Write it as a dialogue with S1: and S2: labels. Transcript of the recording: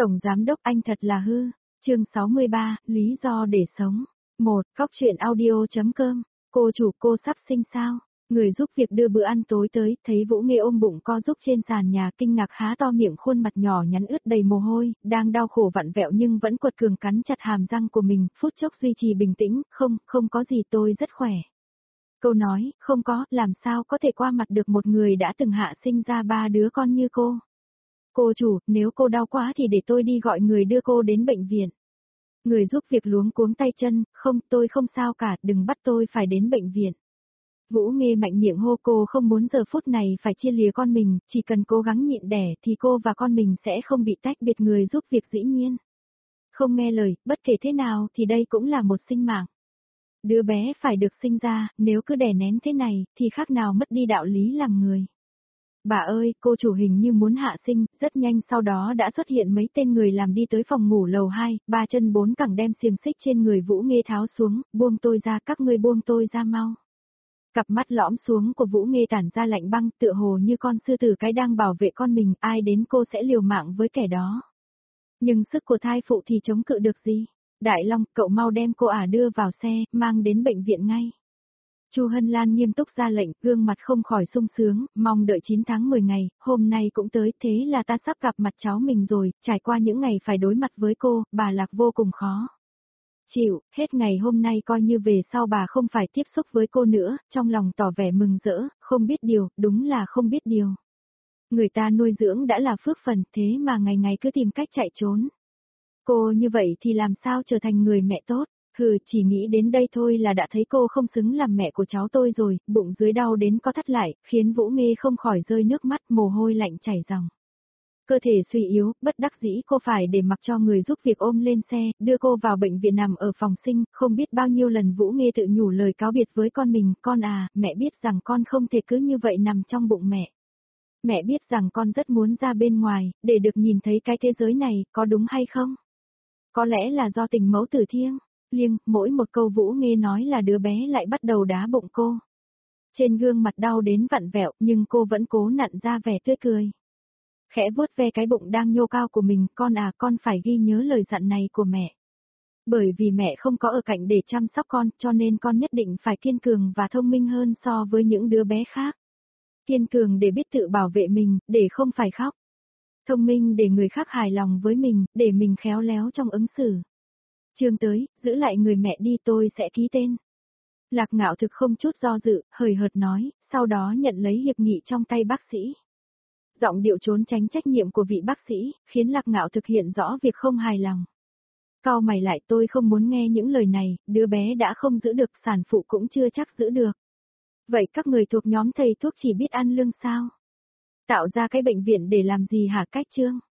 S1: Tổng giám đốc anh thật là hư. Chương 63, lý do để sống. 1. Cóc truyện audio.com. Cô chủ, cô sắp sinh sao? Người giúp việc đưa bữa ăn tối tới, thấy Vũ Nghê ôm bụng co giúp trên sàn nhà, kinh ngạc há to miệng, khuôn mặt nhỏ nhắn ướt đầy mồ hôi, đang đau khổ vặn vẹo nhưng vẫn quật cường cắn chặt hàm răng của mình, phút chốc duy trì bình tĩnh, không có gì, tôi rất khỏe. Câu nói, không có, làm sao có thể qua mặt được một người đã từng hạ sinh ra 3 đứa con như cô. Cô chủ, nếu cô đau quá thì để tôi đi gọi người đưa cô đến bệnh viện. Người giúp việc luống cuống tay chân, không, tôi không sao cả, đừng bắt tôi phải đến bệnh viện. Vũ Nghê mạnh miệng hô, cô không muốn giờ phút này phải chia lìa con mình, chỉ cần cố gắng nhịn đẻ thì cô và con mình sẽ không bị tách biệt. Người giúp việc dĩ nhiên không nghe lời, bất kể thế nào thì đây cũng là một sinh mạng. Đứa bé phải được sinh ra, nếu cứ đè nén thế này thì khác nào mất đi đạo lý làm người. Bà ơi, cô chủ hình như muốn hạ sinh, rất nhanh sau đó đã xuất hiện mấy tên người làm đi tới phòng ngủ lầu 2, 3 chân 4 cẳng đem xiềng xích trên người Vũ Nghê tháo xuống, buông tôi ra, các ngươi buông tôi ra mau. Cặp mắt lõm xuống của Vũ Nghê tản ra lạnh băng, tựa hồ như con sư tử cái đang bảo vệ con mình, ai đến cô sẽ liều mạng với kẻ đó. Nhưng sức của thai phụ thì chống cự được gì? Đại Long, cậu mau đem cô đưa vào xe, mang đến bệnh viện ngay. Chu Hân Lan nghiêm túc ra lệnh, gương mặt không khỏi sung sướng, mong đợi 9 tháng 10 ngày, hôm nay cũng tới, thế là ta sắp gặp mặt cháu mình rồi, trải qua những ngày phải đối mặt với cô, bà Lạc vô cùng khó chịu, hết ngày hôm nay coi như về sau bà không phải tiếp xúc với cô nữa, trong lòng tỏ vẻ mừng rỡ, không biết điều, đúng là không biết điều. Người ta nuôi dưỡng đã là phước phần, thế mà ngày ngày cứ tìm cách chạy trốn. Cô như vậy thì làm sao trở thành người mẹ tốt? Hừ, chỉ nghĩ đến đây thôi là đã thấy cô không xứng làm mẹ của cháu tôi rồi, bụng dưới đau đến co thắt lại, khiến Vũ Nghê không khỏi rơi nước mắt, mồ hôi lạnh chảy ròng. Cơ thể suy yếu, bất đắc dĩ cô phải để mặc cho người giúp việc ôm lên xe, đưa cô vào bệnh viện nằm ở phòng sinh, không biết bao nhiêu lần Vũ Nghê tự nhủ lời cáo biệt với con mình, con à, mẹ biết rằng con không thể cứ như vậy nằm trong bụng mẹ. Mẹ biết rằng con rất muốn ra bên ngoài, để được nhìn thấy cái thế giới này, có đúng hay không? Có lẽ là do tình mẫu tử thiêng. Liêng, mỗi một câu Vũ Nghê nói là đứa bé lại bắt đầu đá bụng cô. Trên gương mặt đau đến vặn vẹo, nhưng cô vẫn cố nặn ra vẻ tươi cười. Khẽ vuốt ve cái bụng đang nhô cao của mình, con à, con phải ghi nhớ lời dặn này của mẹ. Bởi vì mẹ không có ở cạnh để chăm sóc con, cho nên con nhất định phải kiên cường và thông minh hơn so với những đứa bé khác. Kiên cường để biết tự bảo vệ mình, để không phải khóc. Thông minh để người khác hài lòng với mình, để mình khéo léo trong ứng xử. Chương tới, giữ lại người mẹ đi, tôi sẽ ký tên. Lạc Ngạo Thực không chút do dự, hời hợt nói, sau đó nhận lấy hiệp nghị trong tay bác sĩ. Giọng điệu trốn tránh trách nhiệm của vị bác sĩ, khiến Lạc Ngạo Thực hiện rõ việc không hài lòng. Cau mày lại, tôi không muốn nghe những lời này, đứa bé đã không giữ được, sản phụ cũng chưa chắc giữ được. Vậy các người thuộc nhóm thầy thuốc chỉ biết ăn lương sao? Tạo ra cái bệnh viện để làm gì hả? Cách chương.